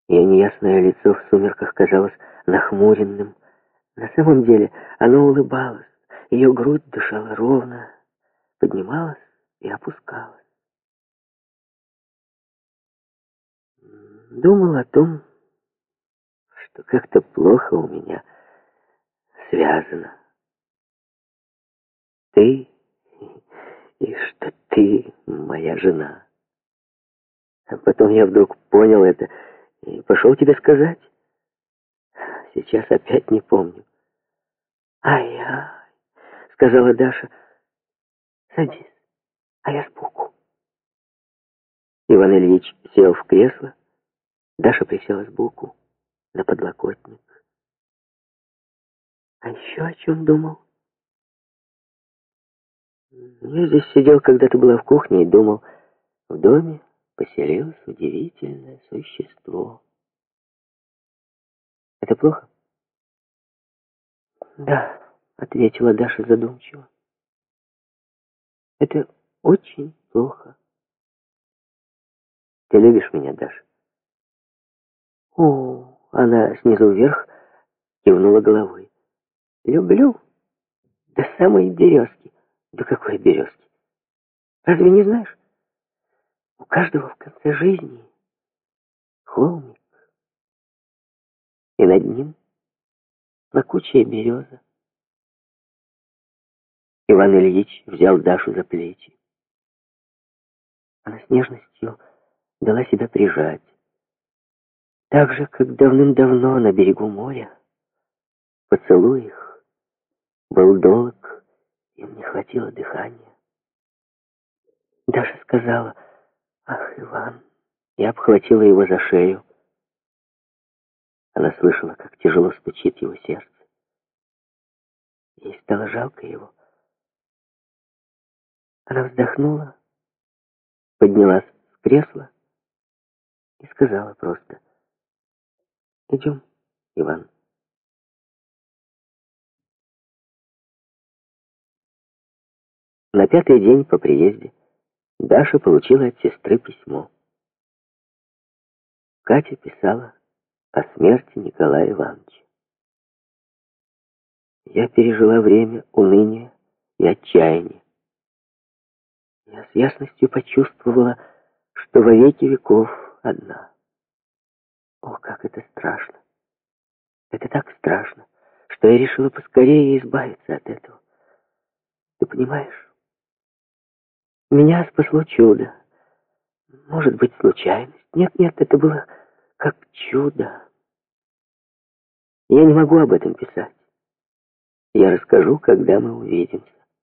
Ее неясное лицо в сумерках казалось нахмуренным. На самом деле оно улыбалось. Ее грудь дышала ровно, поднималась и опускалась. Думал о том, что как-то плохо у меня связано. Ты и что ты моя жена. А потом я вдруг понял это и пошел тебе сказать. Сейчас опять не помню. «Ай-яй», — сказала Даша, — «садись, а я сбоку». Иван Ильич сел в кресло, Даша присела сбоку на подлокотник. А еще о чем думал? Я здесь сидел, когда ты была в кухне, и думал, в доме поселилось удивительное существо. Это плохо? Да, ответила Даша задумчиво. Это очень плохо. Ты любишь меня, Даша? О, она снизу вверх кивнула головой. Люблю. До самой березки. До какой березки? Разве не знаешь? У каждого в конце жизни холмик, и над ним плакучая береза. Иван Ильич взял Дашу за плечи. Она с нежностью дала себя прижать. Так же, как давным-давно на берегу моря, поцелуй их был долг, им не хватило дыхания. Даша сказала: «Ах, Иван!» и обхватила его за шею. Она слышала, как тяжело стучит его сердце. Ей стало жалко его. Она вздохнула, поднялась с кресла и сказала просто: «Идем, Иван». На 5-й день по приезде Даша получила от сестры письмо. Катя писала о смерти Николая Ивановича. Я пережила время уныния и отчаяния. Я с ясностью почувствовала, что во веки веков одна. О, как это страшно! Это так страшно, что я решила поскорее избавиться от этого. Ты понимаешь? Меня спасло чудо. Может быть, случайность? Нет, это было как чудо. Я не могу об этом писать. Я расскажу, когда мы увидимся.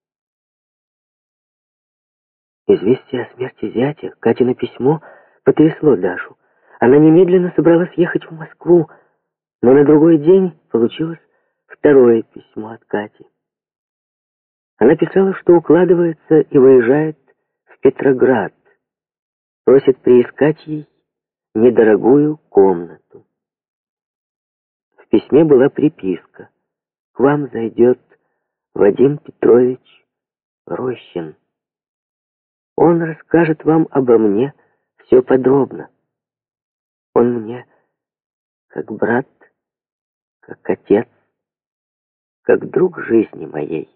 Известие о смерти зятя, Катино письмо, потрясло Дашу. Она немедленно собралась ехать в Москву, но на другой день получилось второе письмо от Кати. Она писала, что укладывается и выезжает в Петроград, просит приискать ей недорогую комнату. В письме была приписка: «К вам зайдет Вадим Петрович Рощин. Он расскажет вам обо мне все подробно. Он мне как брат, как отец, как друг жизни моей».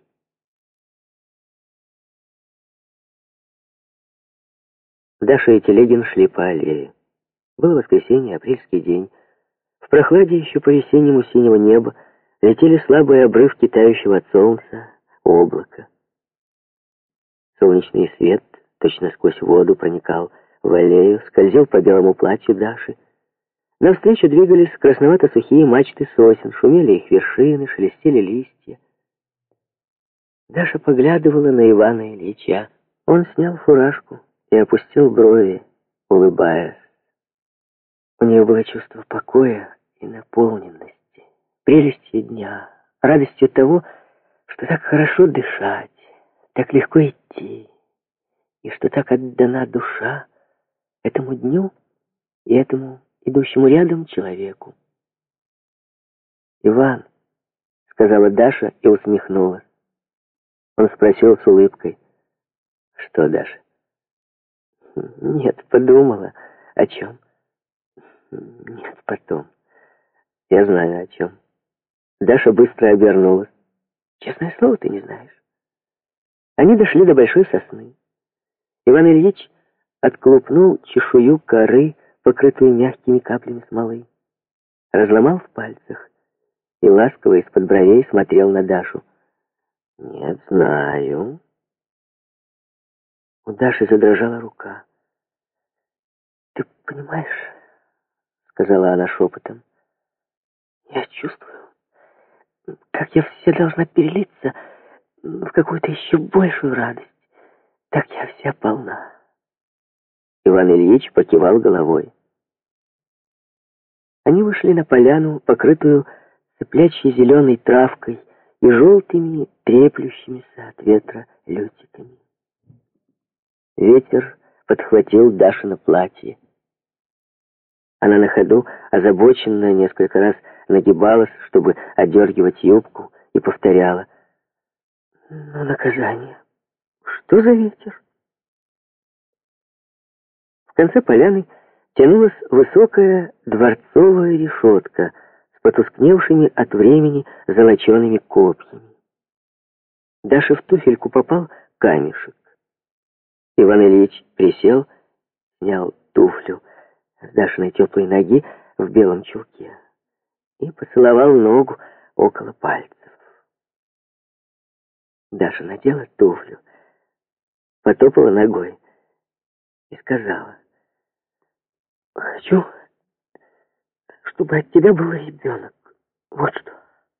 Даша и Телегин шли по аллее. Было воскресенье, апрельский день. В прохладе еще по-весеннему синего неба летели слабые обрывки тающего от солнца облака. Солнечный свет точно сквозь воду проникал в аллею, скользил по белому платью Даши. Навстречу двигались красновато-сухие мачты сосен, шумели их вершины, шелестели листья. Даша поглядывала на Ивана Ильича. Он снял фуражку и опустил брови, улыбаясь. У нее было чувство покоя и наполненности, прелестью дня, радостью того, что так хорошо дышать, так легко идти, и что так отдана душа этому дню и этому идущему рядом человеку. «Иван», — сказала Даша и усмехнулась. Он спросил с улыбкой: «Что, Даша?» «Нет, подумала. О чем?» Нет, потом. Я знаю, о чем. Даша быстро обернулась. Честное слово, ты не знаешь. Они дошли до большой сосны. Иван Ильич отклупнул чешую коры, покрытую мягкими каплями смолы, разломал в пальцах и ласково из-под бровей смотрел на Дашу. «Нет, знаю». У Даши задрожала рука. «Ты понимаешь, — сказала она шепотом, — я чувствую, как я вся должна перелиться в какую-то еще большую радость. Так я вся полна». Иван Ильич покивал головой. Они вышли на поляну, покрытую цыплячьей зеленой травкой и желтыми, треплющимися от ветра лютиками. Ветер подхватил Дашино платье. Она на ходу, озабоченная, несколько раз нагибалась, чтобы одергивать юбку, и повторяла: «Ну, наказание! Что за ветер?» В конце поляны тянулась высокая дворцовая решетка с потускневшими от времени золочеными копьями. Даше в туфельку попал камешек. Иван Ильич присел, снял туфлю с Дашиной теплой ноги в белом чулке и поцеловал ногу около пальцев. Даша надела туфлю, потопала ногой и сказала: «Хочу, чтобы от тебя был ребенок. Вот что».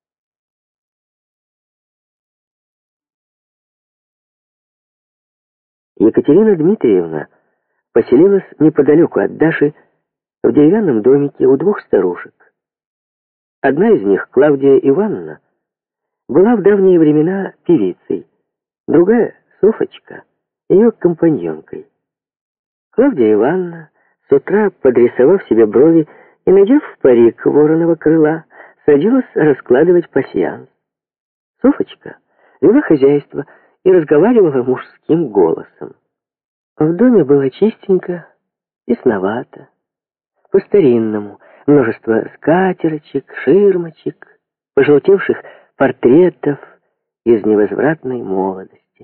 Екатерина Дмитриевна поселилась неподалеку от Даши в деревянном домике у двух старушек. Одна из них, Клавдия Ивановна, была в давние времена певицей, другая, Софочка, ее компаньонкой. Клавдия Ивановна, с утра подрисовав себе брови и надев парик вороного крыла, садилась раскладывать пасьянс. Софочка вела хозяйство и разговаривала мужским голосом. В доме было чистенько, тесновато, по-старинному, множество скатерочек, ширмочек, пожелтевших портретов из невозвратной молодости.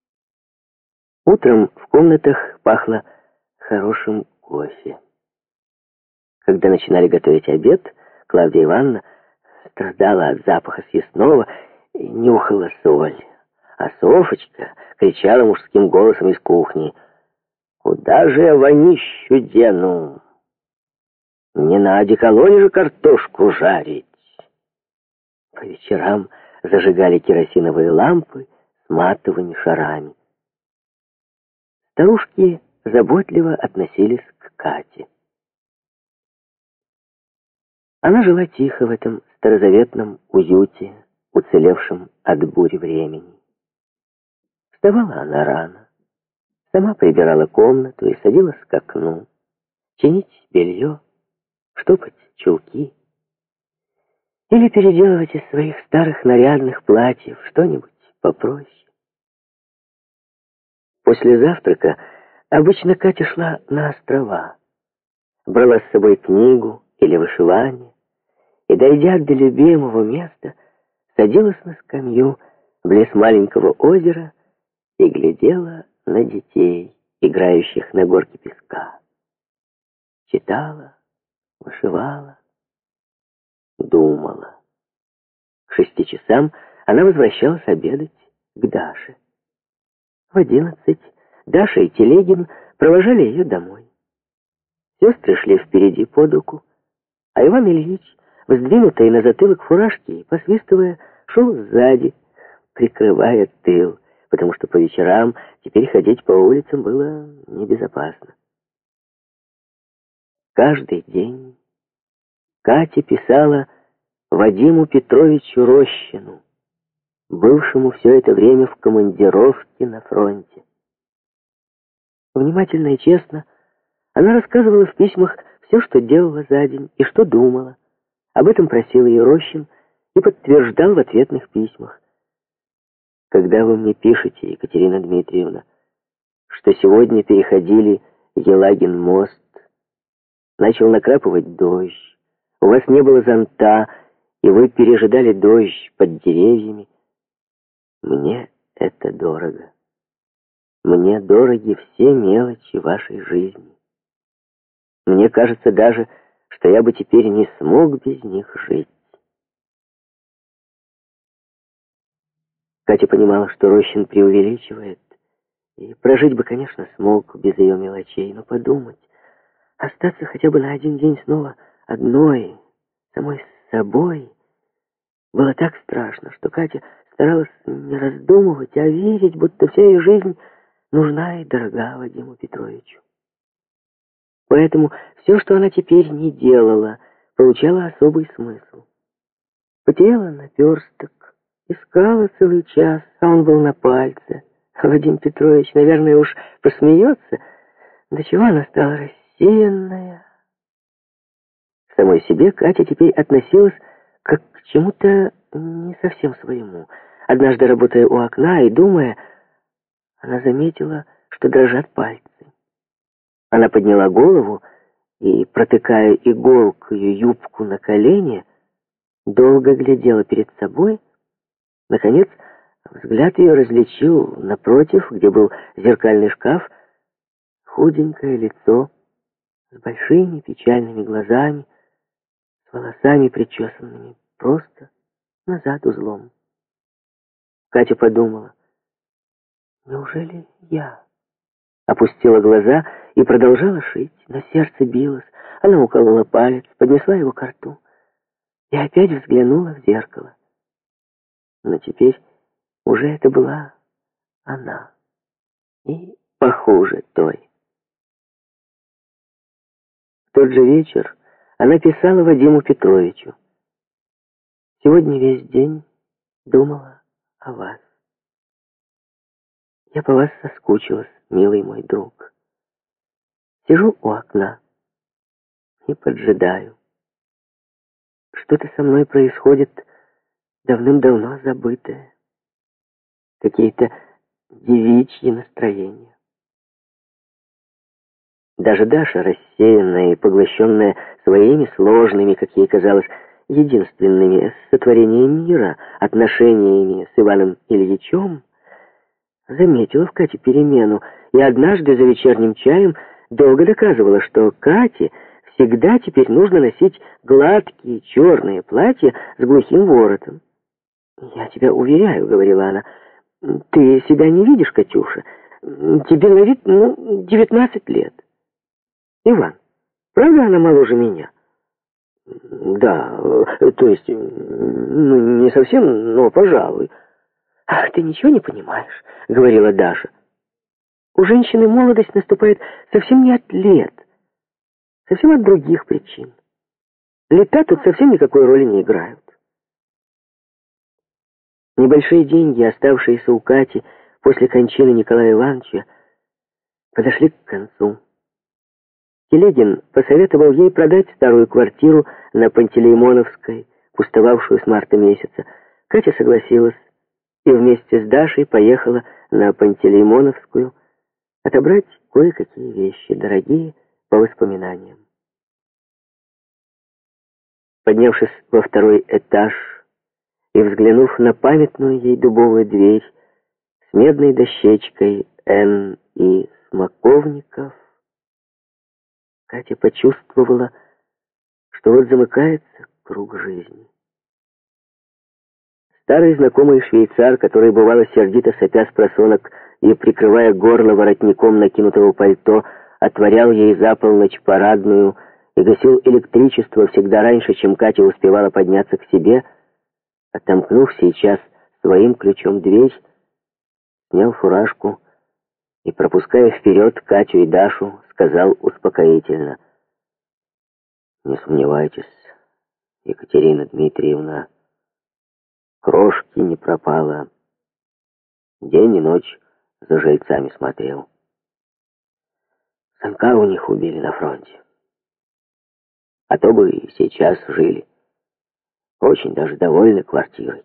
Утром в комнатах пахло хорошим кофе. Когда начинали готовить обед, Клавдия Ивановна страдала от запаха съестного и нюхала соль, а Софочка кричала мужским голосом из кухни: «Куда же я вонищу дену? Не на одеколоне же картошку жарить». По вечерам зажигали керосиновые лампы с матовыми шарами. Старушки заботливо относились к Кате. Она жила тихо в этом старозаветном уюте, уцелевшем от бури времени. Вставала она рано, сама прибирала комнату и садилась к окну, чинить белье, штопать чулки или переделывать из своих старых нарядных платьев что-нибудь попроще. После завтрака обычно Катя шла на острова, брала с собой книгу или вышивание и, дойдя до любимого места, садилась на скамью близ маленького озера и глядела на детей, играющих на горке песка. Читала, вышивала, думала. К 6 часам она возвращалась обедать к Даше. В 11 Даша и Телегин провожали ее домой. Сестры шли впереди под руку, а Иван Ильич, вздвинутый на затылок фуражки и посвистывая, шел сзади, прикрывая тыл, потому что по вечерам теперь ходить по улицам было небезопасно. Каждый день Катя писала Вадиму Петровичу Рощину, бывшему все это время в командировке на фронте. Внимательно и честно она рассказывала в письмах все, что делала за день и что думала. Об этом просил ее Рощин и подтверждал в ответных письмах. «Когда вы мне пишете, Екатерина Дмитриевна, что сегодня переходили Елагин мост, Начал накрапывать дождь. У вас не было зонта, и вы пережидали дождь под деревьями. Мне это дорого. Мне дороги все мелочи вашей жизни. Мне кажется даже, что я бы теперь не смог без них жить. Катя понимала, что Рощин преувеличивает, и прожить бы, конечно, смог без ее мелочей, но подумать, остаться хотя бы на один день снова одной, самой с собой, было так страшно, что Катя старалась не раздумывать, а верить, будто вся ее жизнь нужна и дорога Вадиму Петровичу. Поэтому все, что она теперь не делала, получало особый смысл. Потеряла наперсток, искала целый час, а он был на пальце. Вадим Петрович, наверное, уж посмеется. До чего она стала рассеянная. К самой себе Катя теперь относилась как к чему-то не совсем своему. Однажды, работая у окна и думая, она заметила, что дрожат пальцы. Она подняла голову и, протыкая иголкой юбку на колене, долго глядела перед собой. Наконец, взгляд ее различил напротив, где был зеркальный шкаф, худенькое лицо с большими печальными глазами, с волосами причесанными просто назад узлом. Катя подумала, неужели я? Опустила глаза и продолжала шить, но сердце билось. Она уколола палец, поднесла его к рту и опять взглянула в зеркало. Но теперь уже это была она, и похуже той. В тот же вечер она писала Вадиму Петровичу. «Сегодня весь день думала о вас. Я по вас соскучилась, милый мой друг. Сижу у окна и поджидаю. Что-то со мной происходит давным-давно забытое. Какие-то девичьи настроения». Даже Даша, рассеянная и поглощенная своими сложными, как ей казалось, единственными сотворениями мира, отношениями с Иваном Ильичем, заметила в Кате перемену и однажды за вечерним чаем долго доказывала, что Кате всегда теперь нужно носить гладкие черные платья с глухим воротом. «Я тебя уверяю», — говорила она, — «ты себя не видишь, Катюша? Тебе на вид, 19 лет. Иван, правда она моложе меня?» «Да, то есть, не совсем, но пожалуй». «Ах, ты ничего не понимаешь», — говорила Даша. «У женщины молодость наступает совсем не от лет, совсем от других причин. Лета тут совсем никакой роли не играют». Небольшие деньги, оставшиеся у Кати после кончины Николая Ивановича, подошли к концу. Телегин посоветовал ей продать старую квартиру на Пантелеймоновской, пустовавшую с марта месяца. Катя согласилась и вместе с Дашей поехала на Пантелеймоновскую отобрать кое-какие вещи, дорогие по воспоминаниям. Поднявшись во второй этаж и взглянув на памятную ей дубовую дверь с медной дощечкой «Н. и Смоковников», Катя почувствовала, что вот замыкается круг жизни. Старый знакомый швейцар, который бывало сердито сопя с просонок и прикрывая горло воротником накинутого пальто, отворял ей за полночь парадную и гасил электричество всегда раньше, чем Катя успевала подняться к себе, отомкнув сейчас своим ключом дверь, снял фуражку и, пропуская вперед Катю и Дашу, сказал успокоительно: «Не сомневайтесь, Екатерина Дмитриевна, крошки не пропало. День и ночь за жильцами смотрел. Сынка у них убили на фронте. А то бы и сейчас жили. Очень даже довольны квартирой».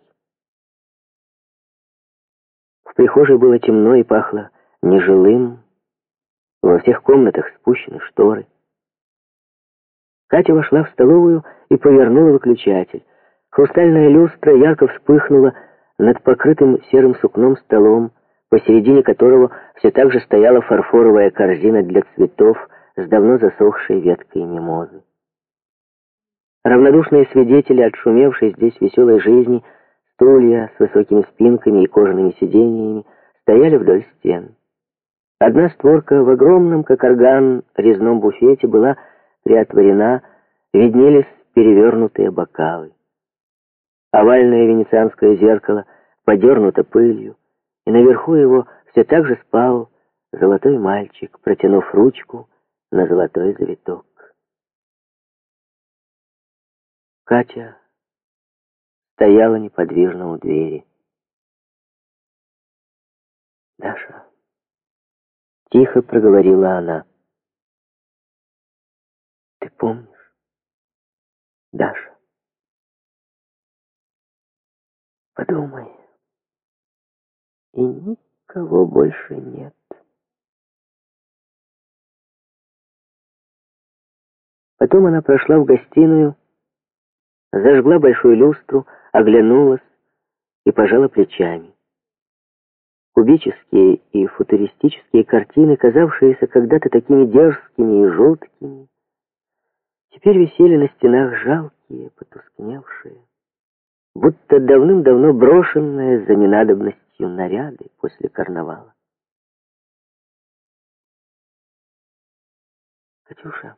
В прихожей было темно и пахло нежилым. Во всех комнатах спущены шторы. Катя вошла в столовую и повернула выключатель. Хрустальная люстра ярко вспыхнула над покрытым серым сукном столом, посередине которого все так же стояла фарфоровая корзина для цветов с давно засохшей веткой мимозы. Равнодушные свидетели отшумевшей здесь веселой жизни, стулья с высокими спинками и кожаными сиденьями, стояли вдоль стен. Одна створка в огромном, как орган, резном буфете была приотворена, виднелись перевернутые бокалы. Овальное венецианское зеркало подернуто пылью, и наверху его все так же спал золотой мальчик, протянув ручку на золотой завиток. Катя стояла неподвижно у двери. «Даша», — тихо проговорила она, — «ты помнишь, Даша? Подумай, и никого больше нет». Потом она прошла в гостиную, зажгла большую люстру, оглянулась и пожала плечами. Кубические и футуристические картины, казавшиеся когда-то такими дерзкими и жуткими, теперь висели на стенах жалкие, потускневшие, будто давным-давно брошенные за ненадобностью наряды после карнавала. «Катюша,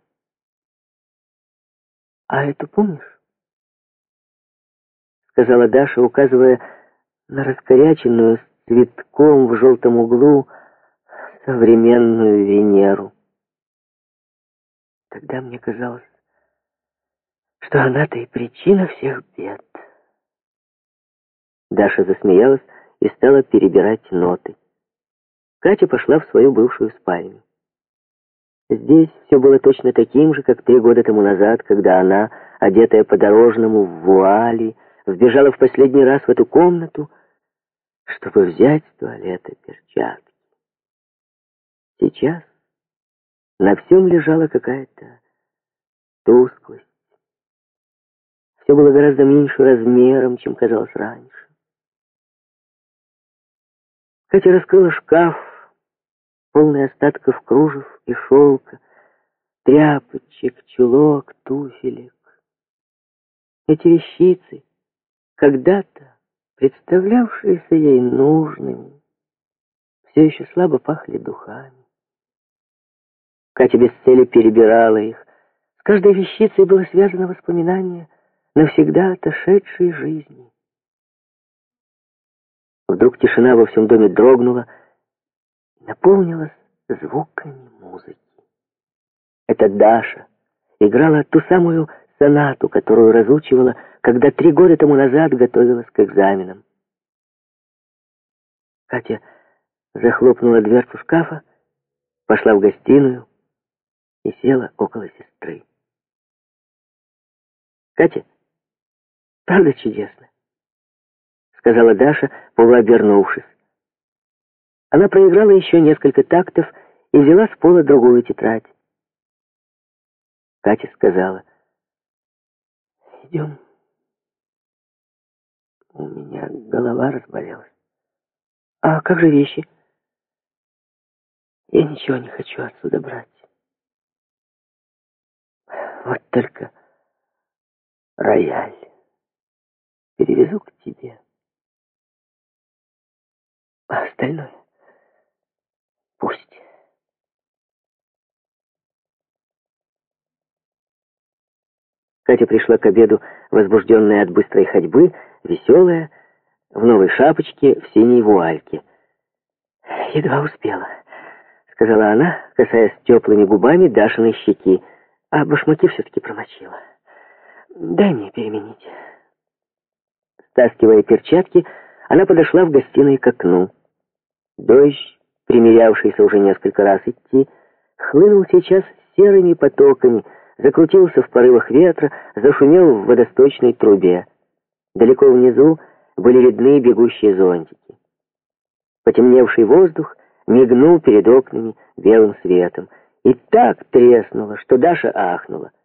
а эту помнишь?» — сказала Даша, указывая на раскоряченную с цветком в желтом углу современную Венеру. Тогда мне казалось, что она-то и причина всех бед. Даша засмеялась и стала перебирать ноты. Катя пошла в свою бывшую спальню. Здесь все было точно таким же, как 3 года тому назад, когда она, одетая по-дорожному в вуали, вбежала в последний раз в эту комнату, чтобы взять с туалета перчатки. Сейчас на всем лежала какая-то тусклость. Все было гораздо меньше размером, чем казалось раньше. Катя раскрыла шкаф, полный остатков кружев и шелка, тряпочек, чулок, туфелек. Эти вещицы, когда-то представлявшиеся ей нужными, все еще слабо пахли духами. Катя без цели перебирала их. С каждой вещицей было связано воспоминание навсегда отошедшей жизни. Вдруг тишина во всем доме дрогнула, наполнилась звуками музыки. Это Даша играла ту самую сонату, которую разучивала, когда 3 года тому назад готовилась к экзаменам. Катя захлопнула дверцу шкафа, пошла в гостиную и села около сестры. «Катя, правда чудесно?» — сказала Даша, полуобернувшись. Она проиграла еще несколько тактов и взяла с пола другую тетрадь. Катя сказала: «Идем. У меня голова разболелась». «А как же вещи?» «Я ничего не хочу отсюда брать. Вот только рояль перевезу к тебе. А остальное пусть». Катя пришла к обеду, возбужденная от быстрой ходьбы, веселая, в новой шапочке, в синей вуальке. «Едва успела», — сказала она, касаясь теплыми губами Дашиной щеки, «а башмаки все-таки промочила. Дай мне переменить». Стаскивая перчатки, она подошла в гостиной к окну. Дождь, примерявшийся уже несколько раз идти, хлынул сейчас серыми потоками, закрутился в порывах ветра, зашумел в водосточной трубе. Далеко внизу были видны бегущие зонтики. Потемневший воздух мигнул перед окнами белым светом. И так треснуло, что Даша ахнула.